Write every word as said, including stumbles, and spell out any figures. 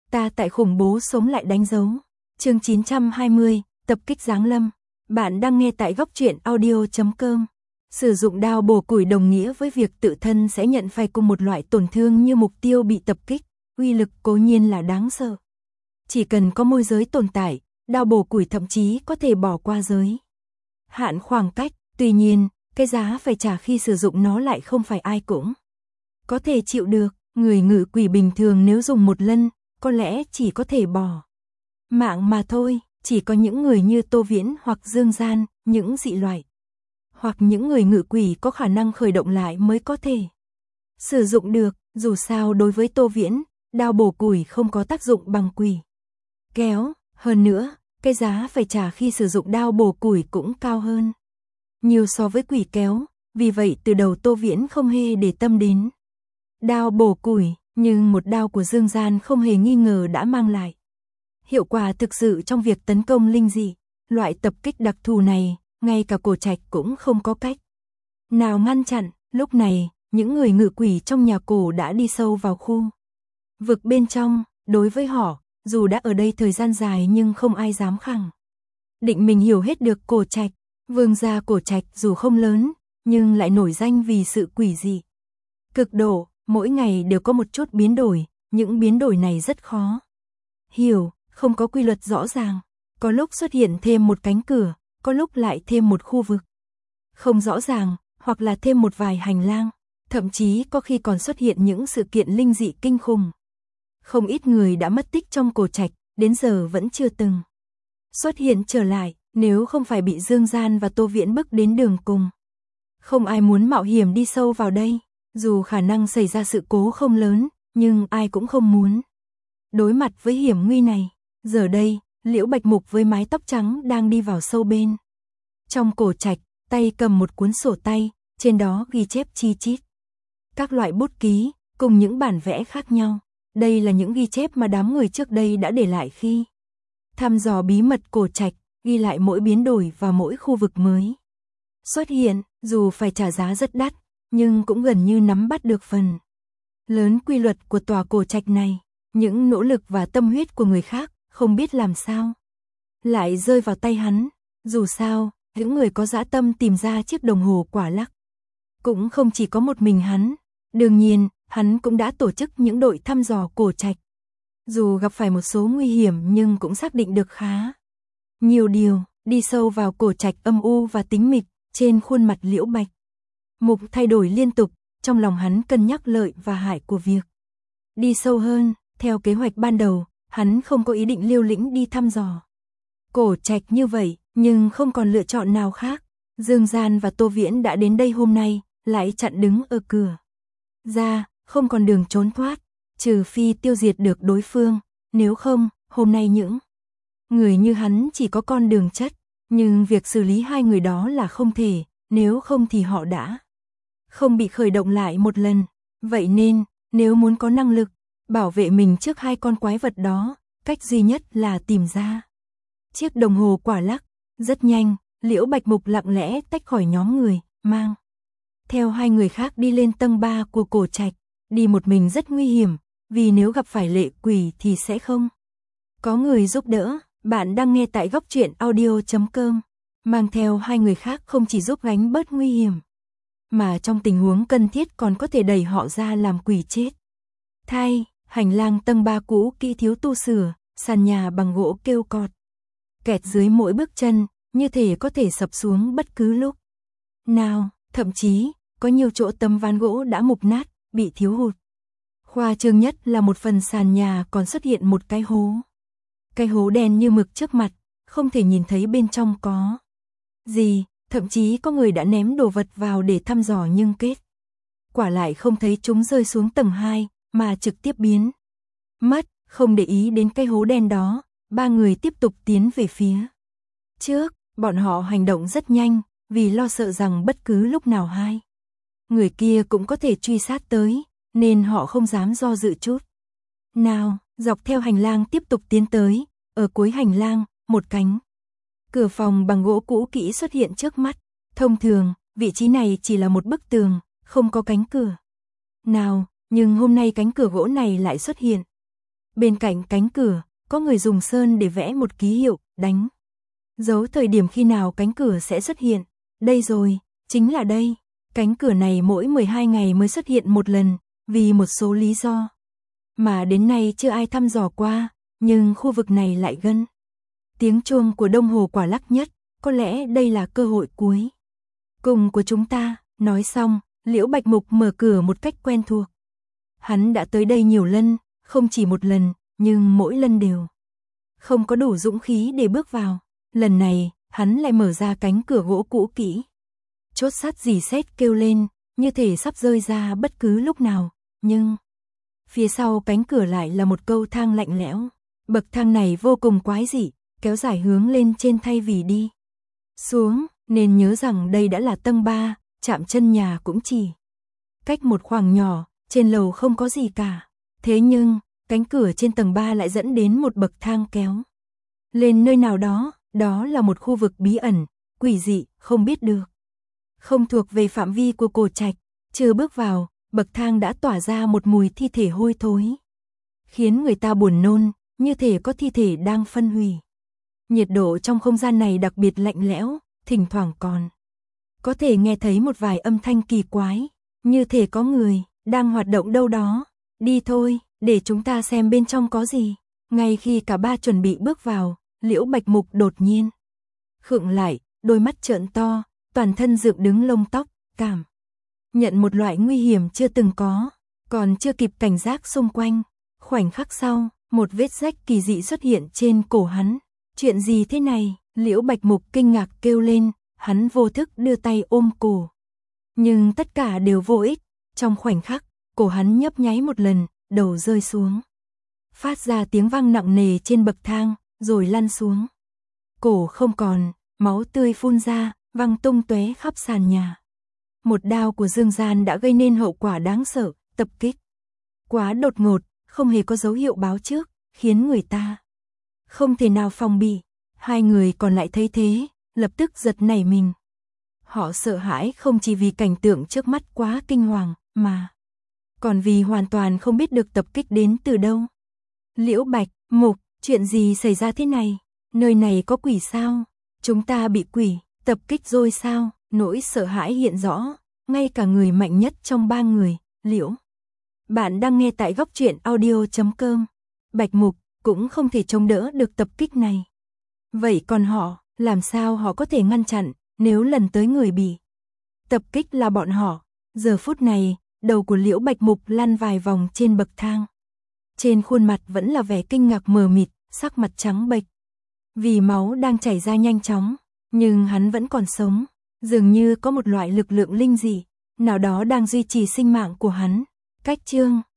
Ta tại khủng bố sống lại đánh dấu. Chương chín trăm hai mươi, tập kích giáng lâm. Bạn đang nghe tại góc truyện audio chấm com. Sử dụng đao bổ củi đồng nghĩa với việc tự thân sẽ nhận phải cùng một loại tổn thương như mục tiêu bị tập kích, uy lực cố nhiên là đáng sợ. Chỉ cần có môi giới tồn tại, đao bổ củi thậm chí có thể bỏ qua giới hạn khoảng cách, tuy nhiên, cái giá phải trả khi sử dụng nó lại không phải ai cũng có thể chịu được. Người ngự quỷ bình thường nếu dùng một lần, có lẽ chỉ có thể bỏ mạng mà thôi. Chỉ có những người như Tô Viễn hoặc Dương Gian, những dị loại, hoặc những người ngự quỷ có khả năng khởi động lại mới có thể sử dụng được. Dù sao đối với Tô Viễn, đao bổ củi không có tác dụng bằng quỷ kéo. Hơn nữa, cái giá phải trả khi sử dụng đao bổ củi cũng cao hơn nhiều so với quỷ kéo. Vì vậy từ đầu Tô Viễn không hề để tâm đến đao bổ củi, nhưng một đao của Dương Gian không hề nghi ngờ đã mang lại hiệu quả thực sự trong việc tấn công linh dị. Loại tập kích đặc thù này, ngay cả Cổ Trạch cũng không có cách nào ngăn chặn. Lúc này, những người ngự quỷ trong nhà cổ đã đi sâu vào khu vực bên trong. Đối với họ, dù đã ở đây thời gian dài nhưng không ai dám khẳng định mình hiểu hết được Cổ Trạch. Vương gia Cổ Trạch dù không lớn, nhưng lại nổi danh vì sự quỷ dị cực độ, mỗi ngày đều có một chút biến đổi, những biến đổi này rất khó hiểu, không có quy luật rõ ràng. Có lúc xuất hiện thêm một cánh cửa, có lúc lại thêm một khu vực không rõ ràng, hoặc là thêm một vài hành lang, thậm chí có khi còn xuất hiện những sự kiện linh dị kinh khủng. Không ít người đã mất tích trong Cổ Trạch, đến giờ vẫn chưa từng xuất hiện trở lại. Nếu không phải bị Dương Gian và Tô Viễn bức đến đường cùng, không ai muốn mạo hiểm đi sâu vào đây. Dù khả năng xảy ra sự cố không lớn, nhưng ai cũng không muốn đối mặt với hiểm nguy này. Giờ đây, Liễu Bạch Mục với mái tóc trắng đang đi vào sâu bên trong Cổ Trạch, tay cầm một cuốn sổ tay, trên đó ghi chép chi chít các loại bút ký, cùng những bản vẽ khác nhau. Đây là những ghi chép mà đám người trước đây đã để lại khi thăm dò bí mật Cổ Trạch, ghi lại mỗi biến đổi và mỗi khu vực mới xuất hiện. Dù phải trả giá rất đắt, nhưng cũng gần như nắm bắt được phần lớn quy luật của tòa Cổ Trạch này. Những nỗ lực và tâm huyết của người khác, không biết làm sao lại rơi vào tay hắn. Dù sao, những người có dã tâm tìm ra chiếc đồng hồ quả lắc cũng không chỉ có một mình hắn. Đương nhiên, hắn cũng đã tổ chức những đội thăm dò Cổ Trạch. Dù gặp phải một số nguy hiểm nhưng cũng xác định được khá nhiều điều. Đi sâu vào Cổ Trạch âm u và tĩnh mịch, trên khuôn mặt Liễu Bạch Mục thay đổi liên tục, trong lòng hắn cân nhắc lợi và hại của việc đi sâu hơn. Theo kế hoạch ban đầu, hắn không có ý định liều lĩnh đi thăm dò Cổ Trạch như vậy, nhưng không còn lựa chọn nào khác. Dương Gian và Tô Viễn đã đến đây hôm nay, lại chặn đứng ở cửa ra, không còn đường trốn thoát, trừ phi tiêu diệt được đối phương. Nếu không, hôm nay những người như hắn chỉ có con đường chết. Nhưng việc xử lý hai người đó là không thể, nếu không thì họ đã không bị khởi động lại một lần. Vậy nên, nếu muốn có năng lực bảo vệ mình trước hai con quái vật đó, cách duy nhất là tìm ra chiếc đồng hồ quả lắc. Rất nhanh, Liễu Bạch Mục lặng lẽ tách khỏi nhóm người, mang theo hai người khác đi lên tầng ba của Cổ Trạch. Đi một mình rất nguy hiểm, vì nếu gặp phải lệ quỷ thì sẽ không có người giúp đỡ. Bạn đang nghe tại góc truyện audio chấm com. Mang theo hai người khác không chỉ giúp gánh bớt nguy hiểm, mà trong tình huống cần thiết còn có thể đẩy họ ra làm quỷ chết thay. Hành lang tầng ba cũ kỹ thiếu tu sửa, sàn nhà bằng gỗ kêu cọt kẹt dưới mỗi bước chân, như thể có thể sập xuống bất cứ lúc nào. Thậm chí, có nhiều chỗ tấm ván gỗ đã mục nát, bị thiếu hụt. Khoa trương nhất là một phần sàn nhà còn xuất hiện một cái hố. Cái hố đen như mực trước mặt, không thể nhìn thấy bên trong có gì. Thậm chí có người đã ném đồ vật vào để thăm dò nhưng kết quả lại không thấy chúng rơi xuống tầng hai, mà trực tiếp biến mất. Không để ý đến cái hố đen đó, ba người tiếp tục tiến về phía trước. Bọn họ hành động rất nhanh, vì lo sợ rằng bất cứ lúc nào hai người kia cũng có thể truy sát tới, nên họ không dám do dự chút nào. Dọc theo hành lang tiếp tục tiến tới. Ở cuối hành lang, một cánh cửa phòng bằng gỗ cũ kỹ xuất hiện trước mắt. Thông thường, vị trí này chỉ là một bức tường, không có cánh cửa nào, nhưng hôm nay cánh cửa gỗ này lại xuất hiện Bên cạnh cánh cửa, có người dùng sơn để vẽ một ký hiệu, đánh dấu thời điểm khi nào cánh cửa sẽ xuất hiện. Đây rồi, chính là đây. Cánh cửa này mỗi mười hai ngày mới xuất hiện một lần, vì một số lý do mà đến nay chưa ai thăm dò qua, nhưng khu vực này lại gân. Tiếng chuông của đồng hồ quả lắc nhất, có lẽ đây là cơ hội cuối cùng của chúng ta. Nói xong, Liễu Bạch Mục mở cửa một cách quen thuộc. Hắn đã tới đây nhiều lần, không chỉ một lần, nhưng mỗi lần đều không có đủ dũng khí để bước vào. Lần này, hắn lại mở ra cánh cửa gỗ cũ kỹ. Chốt sắt rỉ sét kêu lên, như thể sắp rơi ra bất cứ lúc nào, nhưng phía sau cánh cửa lại là một cầu thang lạnh lẽo. Bậc thang này vô cùng quái dị, kéo dài hướng lên trên thay vì đi xuống, nên nhớ rằng đây đã là tầng ba, chạm chân nhà cũng chỉ cách một khoảng nhỏ, trên lầu không có gì cả. Thế nhưng, cánh cửa trên tầng ba lại dẫn đến một bậc thang kéo lên nơi nào đó, đó là một khu vực bí ẩn, quỷ dị, không biết được. Không thuộc về phạm vi của Cổ Trạch, chưa bước vào, bậc thang đã tỏa ra một mùi thi thể hôi thối, khiến người ta buồn nôn, như thể có thi thể đang phân hủy. Nhiệt độ trong không gian này đặc biệt lạnh lẽo, thỉnh thoảng còn có thể nghe thấy một vài âm thanh kỳ quái, như thể có người đang hoạt động đâu đó. Đi thôi, để chúng ta xem bên trong có gì. Ngay khi cả ba chuẩn bị bước vào, Liễu Bạch Mục đột nhiên khựng lại, đôi mắt trợn to, toàn thân dựng đứng lông tóc, cảm nhận một loại nguy hiểm chưa từng có, còn chưa kịp cảnh giác xung quanh. Khoảnh khắc sau, một vết rách kỳ dị xuất hiện trên cổ hắn. Chuyện gì thế này? Liễu Bạch Mục kinh ngạc kêu lên, hắn vô thức đưa tay ôm cổ. Nhưng tất cả đều vô ích, trong khoảnh khắc, cổ hắn nhấp nháy một lần, đầu rơi xuống. Phát ra tiếng vang nặng nề trên bậc thang, rồi lăn xuống. Cổ không còn, máu tươi phun ra, văng tung tóe khắp sàn nhà. Một đao của Dương Gian đã gây nên hậu quả đáng sợ, tập kích quá đột ngột, không hề có dấu hiệu báo trước, khiến người ta không thể nào phòng bị. Hai người còn lại thấy thế, lập tức giật nảy mình. Họ sợ hãi không chỉ vì cảnh tượng trước mắt quá kinh hoàng, mà còn vì hoàn toàn không biết được tập kích đến từ đâu. Liễu Bạch Mục, chuyện gì xảy ra thế này? Nơi này có quỷ sao? Chúng ta bị quỷ tập kích rồi sao? Nỗi sợ hãi hiện rõ, ngay cả người mạnh nhất trong ba người, Liễu. Bạn đang nghe tại góc truyện audio chấm com. Bạch Mục cũng không thể chống đỡ được tập kích này. Vậy còn họ, làm sao họ có thể ngăn chặn, nếu lần tới người bị tập kích là bọn họ? Giờ phút này, đầu của Liễu Bạch Mục lăn vài vòng trên bậc thang. Trên khuôn mặt vẫn là vẻ kinh ngạc mờ mịt, sắc mặt trắng bệch. Vì máu đang chảy ra nhanh chóng, nhưng hắn vẫn còn sống. Dường như có một loại lực lượng linh dị nào đó đang duy trì sinh mạng của hắn. Cách chương